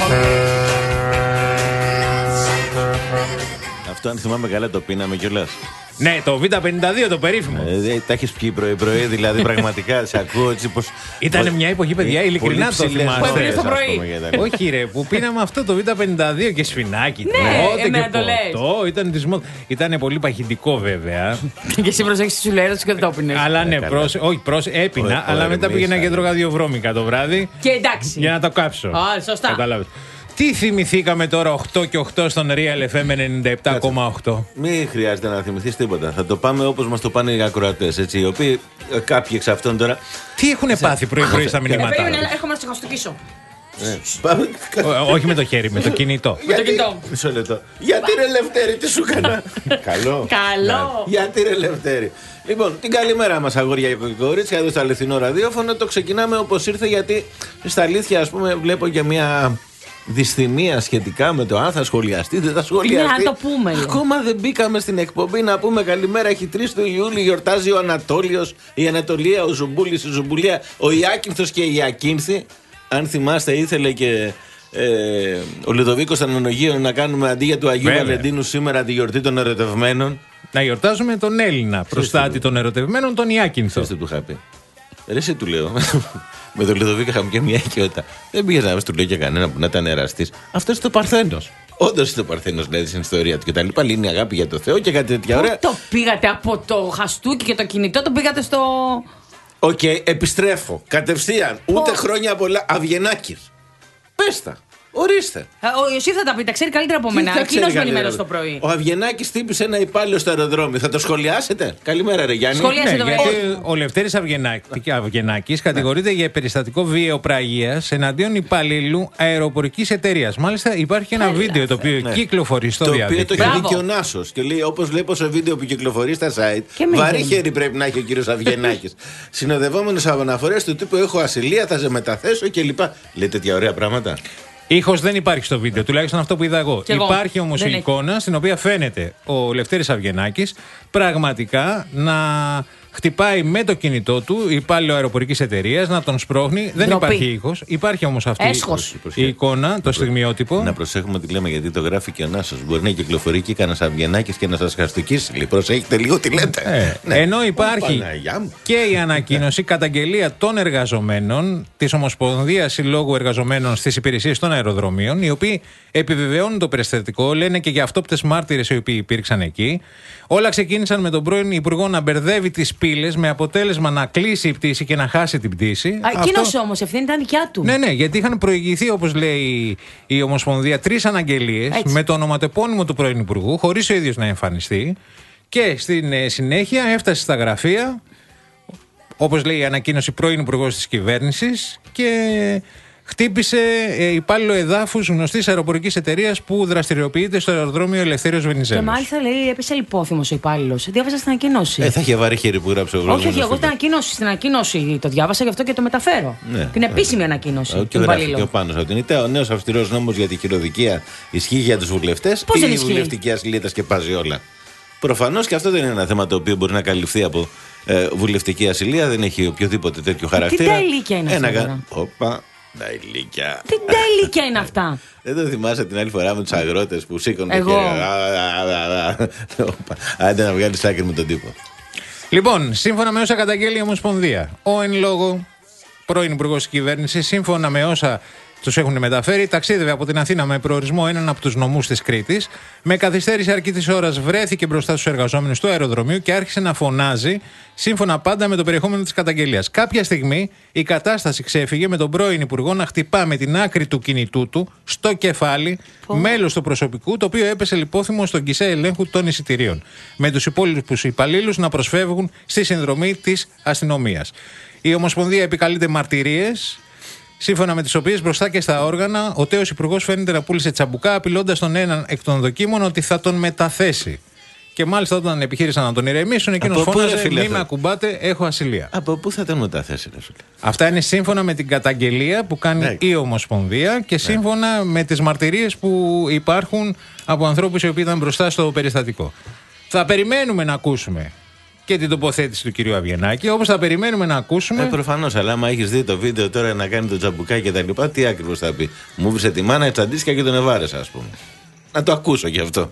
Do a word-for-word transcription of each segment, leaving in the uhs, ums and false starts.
Αυτό, αν θυμάμαι καλά, το πίναμε κιόλας. Ναι, το Β πενήντα δύο, το περίφημο. Ε, τα έχεις πιει πρωί-πρωί, δηλαδή πραγματικά σε ακούω έτσι πως. Ήταν μια εποχή, παιδιά, ειλικρινά το θυμάστε. Που έπαιρνες το πρωί. Όχι, ρε, που πίναμε αυτό το Β πενήντα δύο και σφινάκι. Ναι, εμένα το λες. Ήταν της μόδας. Ήταν πολύ παχυντικό, βέβαια. Και εσύ προσέχεις τη σουλέρα του και δεν το έπινες. Αλλά ναι, όχι, έπινα, αλλά μετά πήγαινα και τρώγα δύο βρώμικα το βράδυ. Και εντάξει. Για να το κάψω. Α, σωστά. Κατάλαβες. Τι θυμηθήκαμε τώρα οκτώ και οκτώ στον Real εφ εμ ενενήντα επτά κόμμα οκτώ. Μην χρειάζεται να θυμηθείς τίποτα. Θα το πάμε όπως μας το πάνε οι ακροατές. Έτσι, οι οποίοι κάποιοι εξ αυτών τώρα. Τι έχουν πάθει πρωί-πρωί στα μηνύματα. Περίμενε, έρχομαι να σε χαστοκίσω. Όχι με το χέρι, με το κινητό. Με το κινητό. Μισό λεπτό. Γιατί ρε Λευτέρη, τι σου έκανα. Καλό. Καλό. Γιατί ρε Λευτέρη. Λοιπόν, την καλημέρα μας, αγόρια και κορίτσια, εδώ στο αληθινό ραδιόφωνο. Το ξεκινάμε όπως ήρθε, γιατί στα αλήθεια, ας πούμε, βλέπω και μια δυσθυμία σχετικά με το αν θα σχολιαστεί, δεν θα σχολιαστεί. Ναι, να το πούμε. Ακόμα δεν μπήκαμε στην εκπομπή να πούμε καλημέρα. Έχει τρεις του Ιούλη, γιορτάζει ο Ανατόλιος, η Ανατολία, ο Ζουμπούλης, η Ζουμπουλία, ο Ιάκυνθος και η Ακίνθη. Αν θυμάστε, ήθελε και ε, ο Λουδοβίκος Ανανογίων να κάνουμε αντί για του Αγίου Βαλεντίνου σήμερα τη γιορτή των ερωτευμένων. Να γιορτάζουμε τον Έλληνα προστάτη των ερωτευμένων, τον Ιάκυνθο. Τι του είχα πει. Ρε, εσύ του λέω. Με τον Λουδοβίκο είχαμε και μια οικειότητα. Δεν πήγε να του λέω και κανένα που να ήταν εραστής. Αυτό είναι το Παρθένος. Όντω είναι το Παρθένος, λέει στην ιστορία του και τα λοιπά. Λύνει αγάπη για το Θεό και κάτι τέτοια ωραία. Το πήγατε από το χαστούκι και το κινητό, το πήγατε στο. Οκ, okay, επιστρέφω. Κατευθείαν. Ούτε oh. χρόνια πολλά. Αυγενάκης. Πες τα. Ορίστε. Ο Ιωσήφ θα τα πει, τα ξέρει καλύτερα από μένα. Εκείνος με ενημέρωσε το πρωί. Ο Αυγενάκης τύπησε ένα υπάλληλο στο αεροδρόμιο. Θα το σχολιάσετε. Καλημέρα, ρε Γιάννη. Σχολιάστε ναι, το γιατί ο Λευτέρης Αυγενάκης κατηγορείται για περιστατικό βιαιοπραγίας εναντίον υπαλλήλου αεροπορικής εταιρείας. Μάλιστα υπάρχει ένα βίντεο το οποίο ναι. κυκλοφορεί στο διαδίκτυο. Το οποίο το έχει δει και ο Νάσος. Και λέει, όπως βλέπω σε βίντεο που κυκλοφορεί στα site, βαρύ χέρι πρέπει να έχει ο κύριος Αυγενάκης. Συνοδευόμενος από αναφορές του τύπου έχω ασυλία, θα σε μεταθέσω κλπ. Λέει τέτοια ωραία πράγματα. Ήχος δεν υπάρχει στο βίντεο, τουλάχιστον αυτό που είδα εγώ. εγώ. Υπάρχει όμως η εικόνα έχει. Στην οποία φαίνεται ο Λευτέρης Αυγενάκης πραγματικά να χτυπάει με το κινητό του υπάλληλο αεροπορικής εταιρείας, να τον σπρώχνει. Δεν Ντροπή. υπάρχει ήχος. Υπάρχει όμως αυτή Έσχος. η εικόνα, το στιγμιότυπο. Να προσέχουμε τι λέμε, γιατί το γράφει και ο Νάσος. Μπορεί να κυκλοφορεί και κανένας Αυγενάκης και να σας χαστοκίσει. Λοιπόν, προσέχετε λίγο τι λέτε. Ε, ναι. Ενώ υπάρχει και η ανακοίνωση, καταγγελία των εργαζομένων της Ομοσπονδίας Συλλόγου Εργαζομένων στις Υπηρεσίες των Αεροδρομίων, οι οποίοι επιβεβαιώνουν το περιστατικό, λένε και για αυτόπτες μάρτυρες οι οποίοι υπήρξαν εκεί. Όλα ξεκίνησαν με τον πρώην Υπουργό να μπερδεύει τις πύλες με αποτέλεσμα να κλείσει η πτήση και να χάσει την πτήση. Εκείνος Αυτό... όμως, ευθύνη ήταν δικιά του. Ναι, ναι, γιατί είχαν προηγηθεί, όπως λέει η Ομοσπονδία, τρεις αναγγελίες με το ονοματεπώνυμο του πρώην Υπουργού, χωρίς ο ίδιος να εμφανιστεί. Και στην ε, συνέχεια έφτασε στα γραφεία, όπως λέει η ανακοίνωση, πρώην Υπουργός της Κυβέρνησης και χτύπησε ε, υπάλληλο εδάφους γνωστής αεροπορικής εταιρείας που δραστηριοποιείται στο αεροδρόμιο Ελευθέριος Βενιζέλος. Και μάλιστα λέει έπεσε λιπόθυμος ο υπάλληλος. Διάβασα στην ανακοίνωση. Ε, θα είχε βάρει χέρι που γράψε ο Γρήγορος. Όχι, όχι, εγώ στην ανακοίνωση, στην ανακοίνωση το διάβασα, γι' αυτό και το μεταφέρω. Ναι, την επίσημη ανακοίνωση. Και γράφει πάνω από την ΙΤΕ. Ο νέος αυστηρός νόμος για τη χειροδικία ισχύει για τους βουλευτές. Πώς δεν η ισχύει? βουλευτική ασυλία τα σκεπάζει όλα. Προφανώς και αυτό δεν είναι ένα θέμα το οποίο μπορεί να καλυφθεί από ε, βουλευτική ασυλία. Δεν έχει οποιοδήποτε τέτοιο χαρακτήρα. Τι τέλικια είναι αυτά. Όπα. Τα ηλίκια. Τι τέλικια είναι αυτά. Δεν το θυμάσαι την άλλη φορά με τους αγρότες που σήκωνε Εγώ. και άντε να βγάλεις άκρη με τον τύπο. Λοιπόν, σύμφωνα με όσα καταγγέλει η Ομοσπονδία, ο εν λόγω πρώην Υπουργός της Κυβέρνησης, σύμφωνα με όσα τους έχουν μεταφέρει, ταξίδευε από την Αθήνα με προορισμό έναν από τους νομούς της Κρήτης. Με καθυστέρηση αρκετής ώρας βρέθηκε μπροστά στους εργαζόμενους του αεροδρομίου και άρχισε να φωνάζει, σύμφωνα πάντα με το περιεχόμενο της καταγγελίας. Κάποια στιγμή η κατάσταση ξέφυγε με τον πρώην Υπουργό να χτυπά με την άκρη του κινητού του στο κεφάλι oh. μέλος του προσωπικού, το οποίο έπεσε λιπόθυμο στον γκισέ ελέγχου των εισιτηρίων. Με τους υπόλοιπους υπαλλήλους να προσφεύγουν στη συνδρομή της αστυνομίας. Η Ομοσπονδία επικαλείται μαρτυρίες, σύμφωνα με τις οποίες μπροστά και στα όργανα, ο τέος υπουργός φαίνεται να πούλησε τσαμπουκά, απειλώντας τον έναν εκ των δοκίμων ότι θα τον μεταθέσει. Και μάλιστα όταν επιχείρησαν να τον ηρεμήσουν, εκείνος φώναζε: μη με ακουμπάτε, έχω ασυλία. Από πού θα τον μεταθέσει, ρε φίλε? Αυτά είναι σύμφωνα με την καταγγελία που κάνει ναι. η Ομοσπονδία και σύμφωνα ναι. με τις μαρτυρίες που υπάρχουν από ανθρώπους οι οποίοι ήταν μπροστά στο περιστατικό. Θα περιμένουμε να ακούσουμε και την τοποθέτηση του κυρίου Αβγενάκη, όπως θα περιμένουμε να ακούσουμε. Ε, προφανώς, αλλά άμα έχεις δει το βίντεο τώρα να κάνει το τζαμπουκάκι και τα λοιπά, τι ακριβώς θα πει? Μου βρίσκε τη μάνα, τσαντίστηκα και τον εβάρεσα, ας πούμε. Να το ακούσω κι αυτό.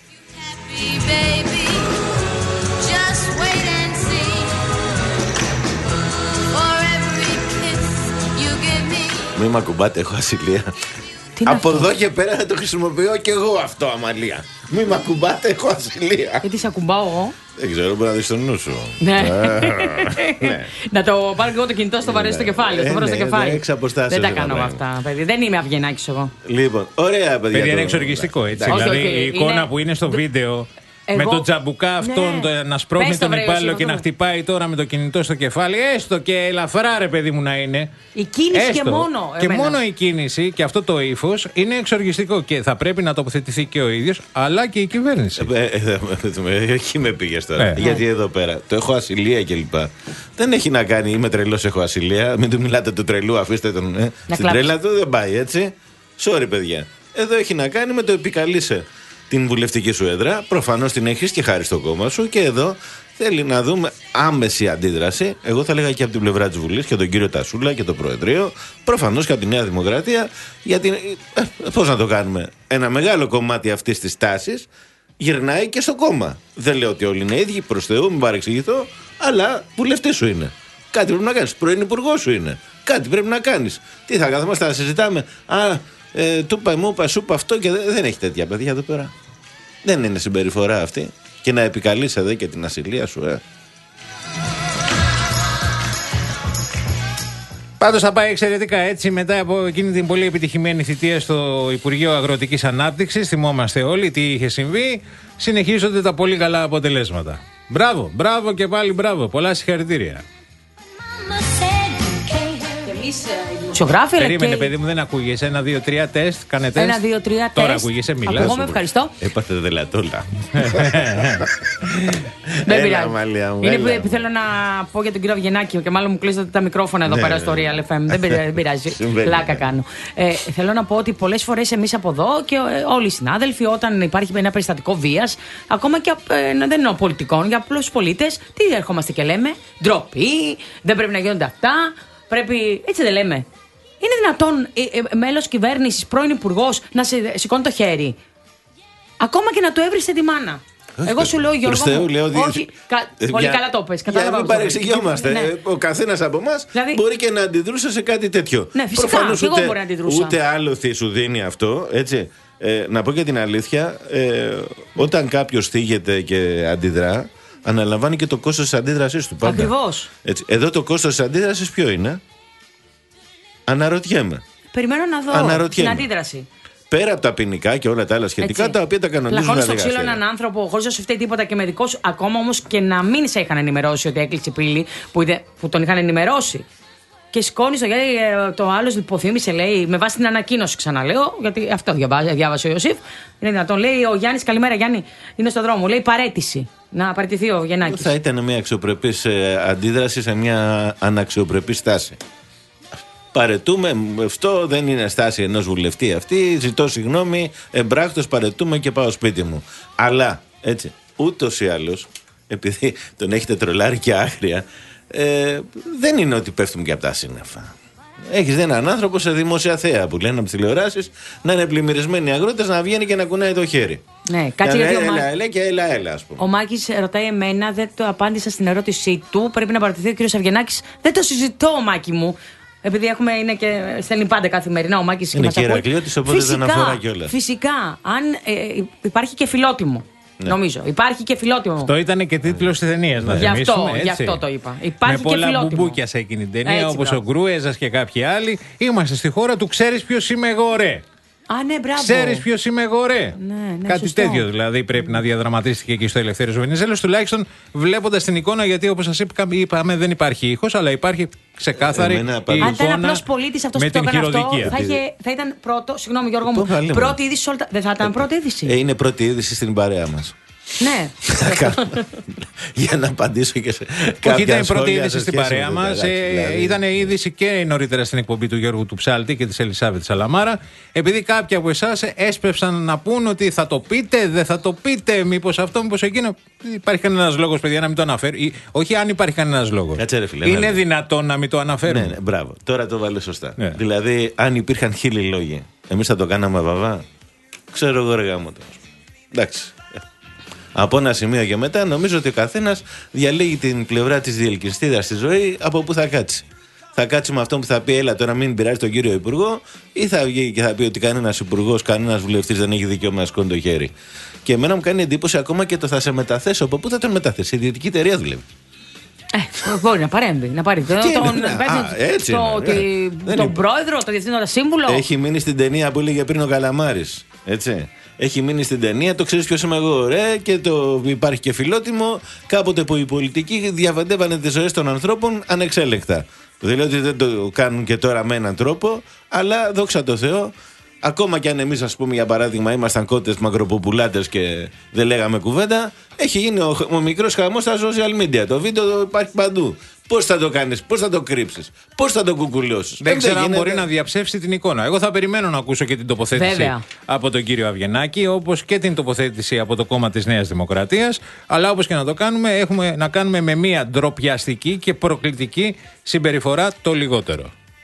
Μη μ' ακουμπάτε, έχω ασυλία. Από εδώ και πέρα θα το χρησιμοποιώ κι εγώ αυτό, Αμαλία. Μη μ' ακουμπάτε, έχω ασυλία. Γιατί σε ακουμπάω εγώ? Δεν ξέρω, μπορεί να δεις τον νου σου. Ναι. Να το πάρω και εγώ το κινητό, στο βαρέσει στο κεφάλι. Στο στο κεφάλι. Δεν τα κάνω αυτά, παιδί. Δεν είμαι Αβγενάκης εγώ. Λοιπόν, ωραία, παιδιά. Παιδί, είναι εξοργιστικό, έτσι. Δηλαδή η εικόνα που είναι στο βίντεο. Εγώ... Με τον τζαμπουκά αυτόν ναι. να σπρώχνει τον υπάλληλο και να χτυπάει τώρα με το κινητό στο κεφάλι. Έστω και ελαφρά, ρε παιδί μου, να είναι. Η κίνηση έστω. Και μόνο. Και εμένα. Μόνο η κίνηση και αυτό το ύφος είναι εξοργιστικό. Και θα πρέπει να τοποθετηθεί και ο ίδιος, αλλά και η κυβέρνηση. Ε, ε, ε, εκεί με πήγες τώρα. Ε. Γιατί εδώ πέρα το έχω ασυλία κλπ. Δεν έχει να κάνει, είμαι τρελός, έχω ασυλία. Μην του μιλάτε του τρελού, αφήστε τον. Ε. Στην κλάψει. Τρέλα του δεν πάει έτσι. Sorry, παιδιά. Εδώ έχει να κάνει με το επικαλείσαι την βουλευτική σου έδρα, προφανώς την έχεις και χάρη στο κόμμα σου, και εδώ θέλει να δούμε άμεση αντίδραση. Εγώ θα έλεγα και από την πλευρά της Βουλής και τον κύριο Τασούλα και το Προεδρείο, προφανώς και από τη Νέα Δημοκρατία, γιατί ε, πώς να το κάνουμε, ένα μεγάλο κομμάτι αυτής της τάσης γυρνάει και στο κόμμα. Δεν λέω ότι όλοι είναι ίδιοι, προς Θεού, μην παρεξηγηθώ, αλλά βουλευτής σου είναι. Κάτι πρέπει να κάνεις. Πρώην υπουργός σου είναι. Κάτι πρέπει να κάνεις. Τι θα καθόμαστε να συζητάμε? Α, Ε, του είπα, μου είπα, σου είπα αυτό, και δεν, δεν έχει τέτοια παιδιά εδώ πέρα. Δεν είναι συμπεριφορά αυτή. Και να επικαλείσαι εδώ και την ασυλία σου, ε. Πάντως θα πάει εξαιρετικά έτσι μετά από εκείνη την πολύ επιτυχημένη θητεία στο Υπουργείο Αγροτικής Ανάπτυξης. Θυμόμαστε όλοι τι είχε συμβεί. Συνεχίζονται τα πολύ καλά αποτελέσματα. Μπράβο, μπράβο και πάλι μπράβο. Πολλά συγχαρητήρια. Δημοσιογράφοι, περίμενε, και... παιδί μου, δεν ακούγεσαι. Ένα, δύο, τρία τεστ. Κάνε τεστ. Ένα, δύο, τρία τεστ. Τώρα ακούγεσαι, μιλάς. Ακούγομαι, ευχαριστώ. Έπαθε δελατόλα. Δεν πειράζει. Είναι που θέλω να πω για τον κύριο Αβγενάκη, και μάλλον μου κλείσατε τα μικρόφωνα εδώ πέρα στο Real εφ εμ. Δεν πειράζει. Πλάκα κάνω. Θέλω να πω ότι πολλές φορές εμείς από εδώ και όλοι οι συνάδελφοι, όταν υπάρχει ένα περιστατικό βίας, ακόμα και δεν εννοώ πολιτικών, για απλούς πολίτες, τι ερχόμαστε και λέμε? Ντροπή, δεν πρέπει να γίνονται αυτά. Πρέπει, έτσι δεν λέμε? Είναι δυνατόν ε, ε, μέλος κυβέρνησης, πρώην υπουργός, να σε, σηκώνει το χέρι? Ακόμα και να του έβρισε τη μάνα. Όχι, εγώ σου λέω, Γιώργο Θεού, μου, λέω ότι... όχι, κα, για, πολύ καλά το πες. Για να μην παρεξηγιόμαστε. Ναι. Ο καθένας από εμάς δηλαδή, μπορεί και να αντιδρούσε σε κάτι τέτοιο. Ναι, φυσικά, προφανώς, ούτε, εγώ μπορεί να αντιδρούσα. Ούτε άλοθη σου δίνει αυτό, έτσι. Ε, να πω και την αλήθεια, ε, όταν κάποιος θίγεται και αντιδρά, αναλαμβάνει και το κόστος της αντίδρασής του πάντα. Ακριβώς. Έτσι. Εδώ το κόστος της αντίδρασης ποιο είναι? Αναρωτιέμαι. Περιμένω να δω την αντίδραση. Πέρα από τα ποινικά και όλα τα άλλα σχετικά, έτσι, τα οποία τα κανονίζουν τα δικαστήρια. Λαχώνεις στο ξύλο έναν άνθρωπο χωρίς να σου φταίει τίποτα και με δικό σου, ακόμα όμως και να μην σε είχαν ενημερώσει ότι έκλεισε πύλη, που, που τον είχαν ενημερώσει. Και σηκώνει το γιατί το άλλο υποθύμησε, λέει, με βάση την ανακοίνωση, ξαναλέω, γιατί αυτό διαβάζει, διάβασε ο Ιωσήφ. Είναι δυνατόν, λέει ο Γιάννης, καλημέρα Γιάννη, είναι στο δρόμο. Λέει παρέτηση. Να παραιτηθεί ο Γεννάκης. Θα ήταν μια αξιοπρεπής ε, αντίδραση σε μια αναξιοπρεπή στάση. Παρετούμε, αυτό δεν είναι στάση ενός βουλευτή αυτή. Ζητώ συγγνώμη, εμπράκτος παρετούμε και πάω σπίτι μου. Αλλά, έτσι, ούτως ή άλλως, επειδή τον έχετε τρολάρει και άγρια, ε, δεν είναι ότι πέφτουμε και από τα σύννεφα. Έχεις δει έναν άνθρωπο σε δημόσια θέα που λένε από τις τηλεοράσεις να είναι πλημμυρισμένοι αγρότες, να βγαίνει και να κουνάει το χέρι. Ναι, κάτσε γιατί έλα, ο έλα, έλα και έλα, έλα, ας πούμε. Ο Μάκης ρωτάει εμένα, δεν το απάντησα στην ερώτησή του. Πρέπει να παρατηθεί ο κύριος Αβγενάκης. Δεν το συζητώ, Μάκη μου. Επειδή έχουμε, είναι και στέλνει πάντα καθημερινά ο Μάκης και είναι μας και Ηρακλειώτης, οπότε φυσικά, δεν αφορά κιόλας. Φυσικά, αν ε, υπάρχει και φιλότιμο. Ναι. Νομίζω. Υπάρχει και φιλότιμο. Αυτό ήταν και τίτλος της ταινίας, να θυμίσουμε. Γι' αυτό, γι' αυτό το είπα. Υπάρχει με πολλά και μπουμπούκια σε εκείνη την ταινία, όπως ο Γκρούεζας και κάποιοι άλλοι. Είμαστε στη χώρα του ξέρεις ποιος είμαι εγώ, ρε. Α, ναι, μπράβο. Ξέρεις ποιος είμαι εγώ, ρε. Ναι, ναι, κάτι σωστό. τέτοιο δηλαδή πρέπει να διαδραματίστηκε εκεί στο Ελευθέριος Βενιζέλος. Τουλάχιστον βλέποντας την εικόνα, γιατί όπως σας είπαμε δεν υπάρχει ήχος, αλλά υπάρχει ξεκάθαρη εικόνα. Αν ήταν απλός πολίτης αυτός που το έκανε αυτό, θα, είχε, θα ήταν πρώτο. Συγγνώμη, Γιώργο μου. Πρώτη είδηση όλα τα... Δεν θα ήταν πρώτη είδηση. Ε, είναι πρώτη είδηση στην παρέα μας. Ναι. Για να απαντήσω και σε κάποια. Όχι, ήταν η πρώτη είδηση στην σχέση παρέα με το μας. Ταράκι, Ε, δηλαδή. Ήταν η είδηση και νωρίτερα στην εκπομπή του Γιώργου του Ψάλτη και της Ελισάβετ Σαλαμάρα. Επειδή κάποιοι από εσάς έσπευσαν να πούν ότι θα το πείτε, δεν θα το πείτε, μήπως αυτό, μήπως εκείνο. Υπάρχει κανένας λόγος, παιδιά, να μην το αναφέρει. Ή, όχι, αν υπάρχει κανένας λόγος. Κάτσε, ρε φίλε, Είναι ναι. δυνατόν να μην το αναφέρουμε. Ναι, ναι, μπράβο. Τώρα το βάλε σωστά. Ναι. Δηλαδή, αν υπήρχαν χίλιοι λόγοι, εμείς θα το κάναμε βαβά. Ξέρω εγώ, ρε γάμο το. Εντάξει. Από ένα σημείο και μετά, νομίζω ότι ο καθένας διαλέγει την πλευρά της διελκυστίδας στη ζωή από που θα κάτσει. Θα κάτσει με αυτό που θα πει, έλα τώρα μην πειράζει τον κύριο Υπουργό, ή θα βγει και θα πει ότι κανένας υπουργός, κανένας βουλευτής δεν έχει δικαίωμα να σηκώνει το χέρι. Και εμένα μου κάνει εντύπωση ακόμα και το θα σε μεταθέσω. Από πού θα τον μεταθέσει, η ιδιωτική εταιρεία δουλεύει. Ε, μπορεί να παρέμβει. Να πάρει τον, είναι, τον, α, έτσι το, είναι, τη, ναι. τον πρόεδρο, τον διευθύνοντα σύμβουλο. Έχει μείνει στην ταινία που έλεγε πριν ο Καλαμάρης. Έτσι. Έχει μείνει στην ταινία, το ξέρεις ποιος είμαι εγώ, ρε, και το υπάρχει και φιλότιμο. Κάποτε που οι πολιτικοί διαβαντεύανε τις ζωές των ανθρώπων ανεξέλεγκτα. Δεν λέω ότι δεν το κάνουν και τώρα με έναν τρόπο, αλλά δόξα τω Θεώ, ακόμα κι αν εμείς, ας πούμε, για παράδειγμα, ήμασταν κότες μακροποπουλάτες και δεν λέγαμε κουβέντα, έχει γίνει ο, ο μικρός χαμός στα social media. Το βίντεο υπάρχει παντού. Πώς θα το κάνεις, πώς θα το κρύψεις, πώς θα το κουκουλώσεις. Δεν ξέρω αν μπορεί να διαψεύσει την εικόνα. Εγώ θα περιμένω να ακούσω και την τοποθέτηση Βέβαια. από τον κύριο Αβγενάκη, όπως και την τοποθέτηση από το κόμμα της Νέας Δημοκρατίας. Αλλά όπως και να το κάνουμε, έχουμε να κάνουμε με μια ντροπιαστική και προκλητική συμπεριφορά το λιγότερο.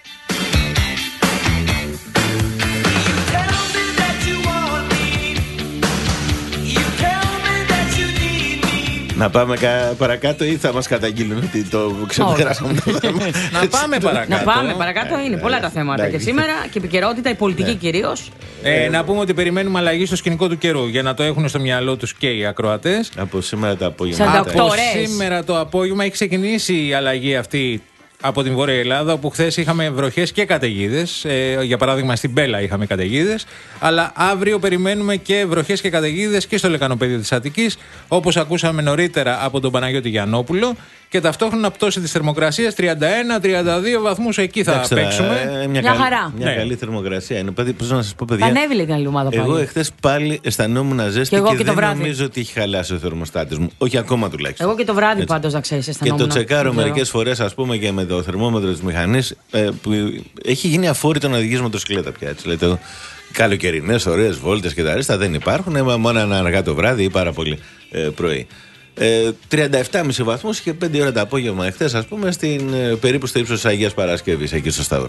Να πάμε κα... παρακάτω ή θα μας καταγγείλουν ότι το ξεπεράσαμε το θέμα. Να πάμε παρακάτω. Να πάμε παρακάτω. Είναι πολλά τα θέματα και σήμερα και επικαιρότητα, η πολιτική κυρίως. Ε, να πούμε ότι περιμένουμε αλλαγή στο σκηνικό του καιρού για να το έχουν στο μυαλό τους και οι ακροατές. Από σήμερα το απόγευμα. Σαν τα Από ώρες. σήμερα το απόγευμα έχει ξεκινήσει η αλλαγή αυτή από την Βόρεια Ελλάδα, όπου χθες είχαμε βροχές και καταιγίδες. Ε, για παράδειγμα, στην Πέλα είχαμε καταιγίδες. Αλλά αύριο περιμένουμε και βροχές και καταιγίδες και στο λεκανοπέδιο της Αττικής, όπως ακούσαμε νωρίτερα από τον Παναγιώτη Γιαννόπουλο. Και ταυτόχρονα πτώση της θερμοκρασίας τριάντα ένα τριάντα δύο βαθμούς, εκεί θα Εντάξει, παίξουμε. ε, μια, Μια καλή, χαρά. Μια Ναι. καλή θερμοκρασία είναι. Πώς να σας πω, παιδιά. Πανέβη την άλλη εβδομάδα πάλι. Εγώ εχθές πάλι αισθανόμουν ζέστη Και εγώ και, και το δεν βράδυ. νομίζω ότι έχει χαλάσει ο θερμοστάτης μου. Όχι ακόμα τουλάχιστον. Εγώ και το βράδυ Έτσι. πάντως, να ξέρεις, Και αισθανόμουν. το τσεκάρω Δεν ξέρω. μερικές φορές, ας πούμε, και με το θερμόμετρο της μηχανής, ε, που έχει γίνει αφόρητο να οδηγείς μοτοσυκλέτα πια. Έτσι, λέτε, καλοκαιρινές, ωραίες βόλτες και τα αρέστα δεν υπάρχουν. Ε, μόνο ένα αργά το βράδυ ή πάρα πολύ ε, πρωί. Ε, τριάντα επτά κόμμα πέντε βαθμούς και πέντε ώρα το απόγευμα εχθές, ας πούμε, στην, ε, περίπου στο ύψος της Αγίας Παρασκευής, εκεί στο Σταύρο.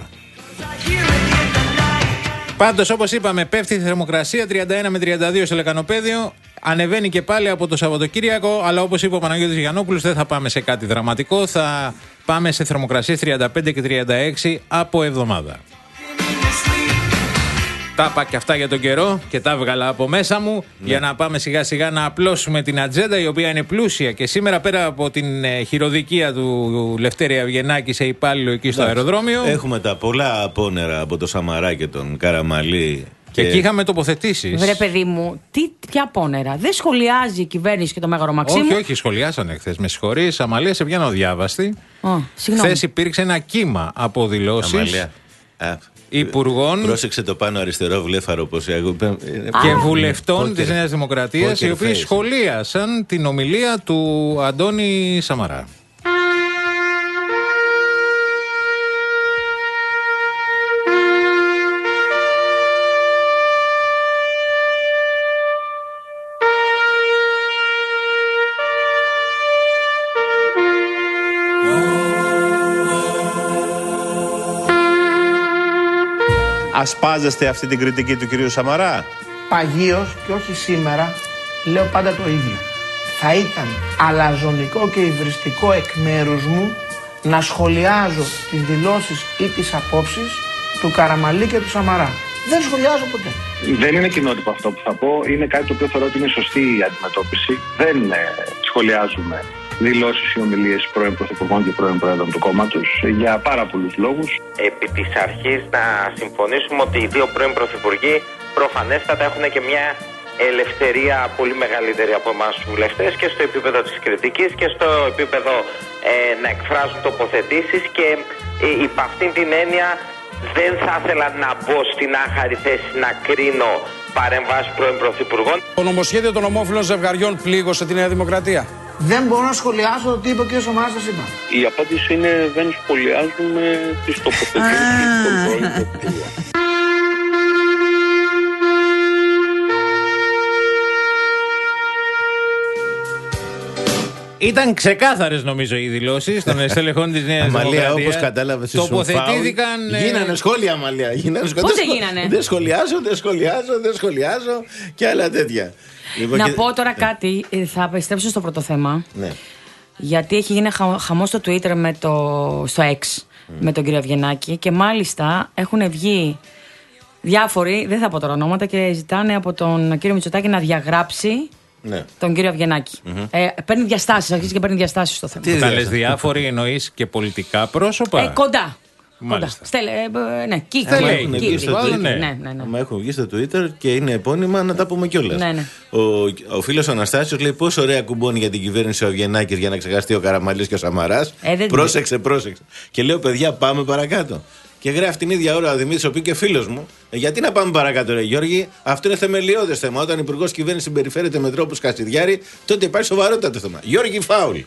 Πάντως, όπως είπαμε, πέφτει η θερμοκρασία τριάντα ένα με τριάντα δύο στο λεκανοπέδιο. Ανεβαίνει και πάλι από το Σαββατοκύριακο, αλλά όπως είπε ο Παναγιώτης Γιαννόπουλος, δεν θα πάμε σε κάτι δραματικό. Θα πάμε σε θερμοκρασίες τριάντα πέντε και τριάντα έξι από εβδομάδα. Τα είπα και αυτά για τον καιρό και τα έβγαλα από μέσα μου, ναι, για να πάμε σιγά σιγά να απλώσουμε την ατζέντα, η οποία είναι πλούσια. Και σήμερα, πέρα από την ε, χειροδικία του Λευτέρη Αβγενάκη σε υπάλληλο εκεί στο Εντάξει, αεροδρόμιο. Έχουμε τα πολλά απόνερα από το Σαμαρά και τον Καραμαλή. Και εκεί είχαμε τοποθετήσεις. Βρε παιδί μου, τι, ποια πόνερα. Δεν σχολιάζει η κυβέρνηση και το Μέγαρο Μαξίμου. Όχι, όχι, σχολιάσανε χθες. Με συγχωρείς, Αμαλία, σε βγαίνω διάβαστη. Χθες υπήρξε ένα κύμα από δηλώσεις Αμαλία. Α, υπουργών. Πρόσεξε το πάνω αριστερό βλέφαρο πως εγώ. Και βουλευτών της Νέας Δημοκρατίας, οι οποίοι face. σχολίασαν την ομιλία του Αντώνη Σαμαρά. Ασπάζεστε αυτή την κριτική του κυρίου Σαμαρά? Παγίως και όχι σήμερα, λέω πάντα το ίδιο. Θα ήταν αλαζονικό και υβριστικό εκ μέρους μου να σχολιάζω τις δηλώσεις ή τις απόψεις του Καραμαλή και του Σαμαρά. Δεν σχολιάζω ποτέ. Δεν είναι κοινότυπο αυτό που θα πω. Είναι κάτι το οποίο θεωρώ ότι είναι σωστή η αντιμετώπιση. Δεν ε, σχολιάζουμε δηλώσεις ή ομιλίες πρώην Πρωθυπουργών και πρώην Προέδρων του κόμματος για πάρα πολλούς λόγους. Επί της αρχής να συμφωνήσουμε ότι οι δύο πρώην Πρωθυπουργοί προφανέστατα έχουν και μια ελευθερία πολύ μεγαλύτερη από εμάς τους βουλευτές και στο επίπεδο της κριτικής και στο επίπεδο ε, να εκφράζουν τοποθετήσεις και ε, υπ' αυτήν την έννοια δεν θα ήθελα να μπω στην άχαρη θέση να κρίνω παρεμβάσεις πρώην πρωθυπουργών. Το νομοσχέδιο των ομόφυλων ζευγαριών πλήγωσε τη Νέα Δημοκρατία. Δεν μπορώ να σχολιάσω το τι είπε ο κ. Σαμαράς, σας είπα. Η απάντηση είναι δεν σχολιάζουμε τις τοποθετήσεις των πρώην πρωθυπουργών. Ήταν ξεκάθαρες νομίζω οι δηλώσεις των στελεχών της Νέας Δημοκρατίας. Αμαλία, όπως κατάλαβες, τοποθετήθηκαν. Ε... Γίνανε σχόλια, Αμαλία. Γίνανε σχόλια. Πώς δεν γίνανε? Δεν σχολιάζω, δεν σχολιάζω, δεν σχολιάζω και άλλα τέτοια. Λοιπόν, να και... πω τώρα κάτι, θα επιστρέψω στο πρώτο θέμα. Ναι. Γιατί έχει γίνει χα, χαμό στο Twitter με το, στο X mm. με τον κύριο Αυγενάκη και μάλιστα έχουν βγει διάφοροι, δεν θα πω τώρα ονόματα, και ζητάνε από τον κύριο Μητσοτάκη να διαγράψει. Ναι. Τον κύριο Αυγενάκη. Mm-hmm. Ε, παίρνει διαστάσεις, αρχίζει και παίρνει διαστάσεις στο θέμα. Όταν λες διάφοροι, εννοείς και πολιτικά πρόσωπα? Ε, κοντά. Κοντά. Στέλε, ε, ναι, εκεί. Ε, ναι, ναι, ναι. ναι, ναι, ναι. Μα έχουν βγει στο Twitter και είναι επώνυμα, να τα πούμε κιόλας. Ναι, ναι. Ο, ο φίλος Αναστάσιος λέει πόσο ωραία κουμπώνει για την κυβέρνηση ο Αυγενάκης για να ξεχαστεί ο Καραμανλής και ο Σαμαράς. Ε, πρόσεξε, πρόσεξε. Και λέω, παιδιά, πάμε παρακάτω. Και γράφει την ίδια ώρα ο Δημήτρης, ο οποίος και φίλος μου, ε, γιατί να πάμε παρακάτω, ρε Γιώργη, αυτό είναι θεμελιώδες θέμα. Όταν ο υπουργός κυβέρνησης συμπεριφέρεται με τρόπους Κασιδιάρη, τότε υπάρχει σοβαρότατο θέμα. Γιώργη, φάουλ.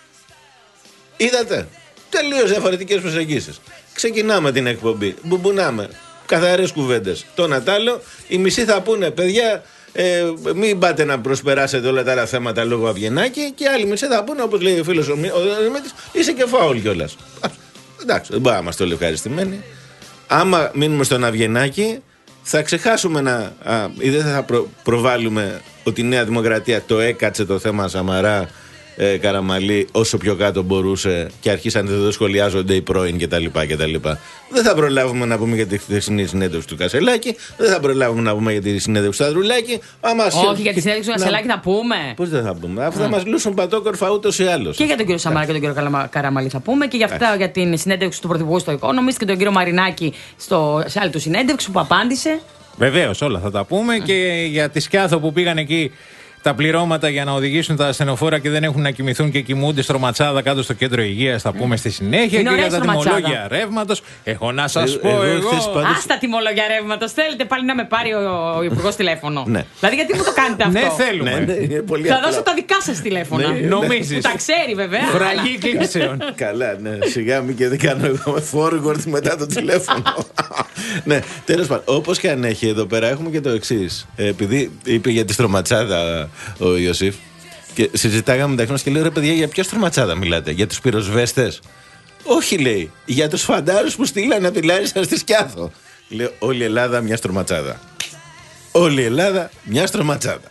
Είδατε. Τελείως διαφορετικές προσεγγίσεις. Ξεκινάμε την εκπομπή. Μπουμπουνάμε. Καθαρές κουβέντες. Το ένα τ' άλλο, οι μισοί θα πούνε, παιδιά, ε, μην πάτε να προσπεράσετε όλα τα άλλα θέματα λόγω Αυγενάκη, και άλλοι μισοί θα πούνε, όπως λέει ο φίλος ο Δημήτρης, είσαι και φάουλ κιόλας. Εντάξει, δεν μπορούμε να είμαστε όλοι ευχαριστημένοι. Άμα μείνουμε στον Αυγενάκη, θα ξεχάσουμε να. Α, ή δεν θα προ, προβάλλουμε ότι η Νέα Δημοκρατία το έκατσε το θέμα Σαμαρά, ε, Καραμανλή όσο πιο κάτω μπορούσε και αρχίσαν να το σχολιάζονται οι πρώην κτλ. κτλ. Δεν θα προλάβουμε να πούμε για τη χθεσινή συνέντευξη του Κασελάκη, δεν θα προλάβουμε να πούμε για τη συνέντευξη του Ανδρουλάκη. Όχι, για τη συνέντευξη του Κασελάκη θα πούμε. Πώς δεν θα πούμε? Αυτά θα μας λούσουν πατόκορφα ούτως ή άλλως. Και για τον κύριο Σαμαρά και τον κύριο Καραμανλή θα πούμε, και για αυτά για την συνέντευξη του Πρωθυπουργού στο Economist και τον κύριο Μαρινάκη στο, σε άλλη του συνέντευξη που απάντησε. Βεβαίως, όλα θα τα πούμε. Mm. Και για τη Σκιάθο που πήγαν εκεί τα πληρώματα για να οδηγήσουν τα ασθενοφόρα και δεν έχουν να κοιμηθούν και κοιμούνται στροματσάδα κάτω στο κέντρο υγείας, θα πούμε στη συνέχεια. Είναι και για τα στροματσάδα. τιμολόγια ρεύματος, έχω να σας ε, πω εγώ. εγώ... Πάντως... Α, τα τιμολόγια ρεύματος. Θέλετε πάλι να με πάρει ο, ο υπουργός τηλέφωνο? Ναι. Δηλαδή, γιατί μου το κάνετε αυτό? Ναι, θέλουμε. Ναι, ναι, πολύ θα απλά. δώσω τα δικά σας τηλέφωνα. Ναι, νομίζεις? Που τα ξέρει, βέβαια. Φραγή κλείσεων. Καλά, ναι. Σιγά μην και δεν κάνω εγώ forward μετά το τηλέφωνο. Ναι, τέλος πάντων. Όπως και αν έχει, εδώ πέρα έχουμε και το εξής. Επειδή είπε για τη στρωματσάδα ο Ιωσήφ και συζητάγαμε μεταξύ μας και λέω, ρε παιδιά, για ποια στρωματσάδα μιλάτε? Για τους πυροσβέστες? Όχι, λέει, για τους φαντάρους που στείλανε από τη Λάρισα στη Σκιάθο. Λέω, όλη η Ελλάδα μια στρωματσάδα. Όλη η Ελλάδα μια στρωματσάδα.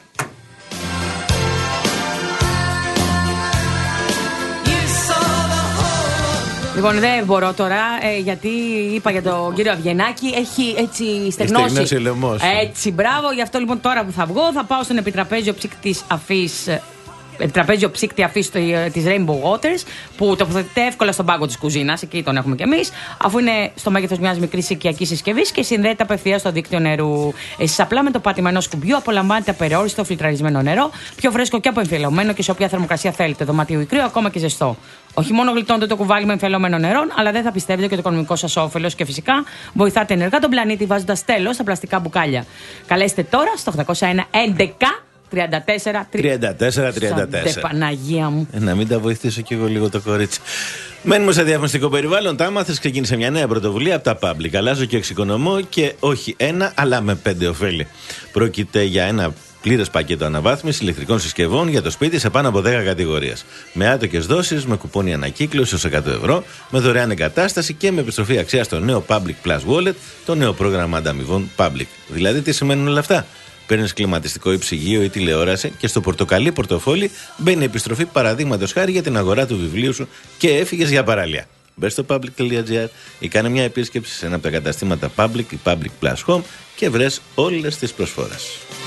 Λοιπόν, δεν μπορώ τώρα, ε, γιατί είπα για τον κύριο Αυγενάκη, έχει έτσι στεγνώσει. Στεγνώσει ο λαιμός. Έτσι, μπράβο. Γι' αυτό λοιπόν τώρα που θα βγω, θα πάω στον επιτραπέζιο ψύκτης αφής. Επιτραπέζιο ψύκτη αφής της Rainbow Waters, που τοποθετείται εύκολα στον πάγκο της κουζίνας, εκεί τον έχουμε κι εμείς, αφού είναι στο μέγεθος μιας μικρής οικιακής συσκευής και συνδέεται απευθείας στο δίκτυο νερού. Εσείς απλά με το πάτημα ενός κουμπιού απολαμβάνετε απεριόριστο φιλτραρισμένο νερό, πιο φρέσκο και αποεμφιαλωμένο και σε όποια θερμοκρασία θέλετε, δωματίου ή κρύο, ακόμα και ζεστό. Όχι μόνο γλιτώνετε το κουβάλι με εμφιαλωμένο νερό, αλλά δεν θα πιστεύετε και το οικονομικό σας όφελος και φυσικά βοηθάτε ενεργά τον πλανήτη βάζοντας τέλος στα πλαστικά μπουκάλια. Καλέστε τώρα στο οκτώ ένα έντεκα τριάντα τέσσερα τριάντα τέσσερα τριάντα τέσσερα. Παναγία μου. Ε, να μην τα βοηθήσω κι εγώ λίγο το κορίτσι. Μένουμε σε διαφημιστικό περιβάλλον. Τα άμαθες, ξεκίνησε μια νέα πρωτοβουλία από τα Public. Αλλάζω και εξοικονομώ και όχι ένα, αλλά με πέντε ωφέλη. Πρόκειται για ένα πλήρες πακέτο αναβάθμισης ηλεκτρικών συσκευών για το σπίτι σε πάνω από δέκα κατηγορίες. Με άτοκες δόσεις, με κουπόνι ανακύκλωση ως εκατό ευρώ, με δωρεάν εγκατάσταση και με επιστροφή αξίας στο νέο Public Plus Wallet, το νέο πρόγραμμα ανταμοιβών Public. Δηλαδή, τι σημαίνουν όλα αυτά? Παίρνεις κλιματιστικό ή ψυγείο ή τηλεόραση και στο πορτοκαλί πορτοφόλι μπαίνει επιστροφή παραδείγματος χάρη για την αγορά του βιβλίου σου και έφυγες για παραλία. Μπες στο public τελεία gr ή κάνε μια επίσκεψη σε ένα από τα καταστήματα Public ή Public Plus Home και βρες όλες τις προσφορές.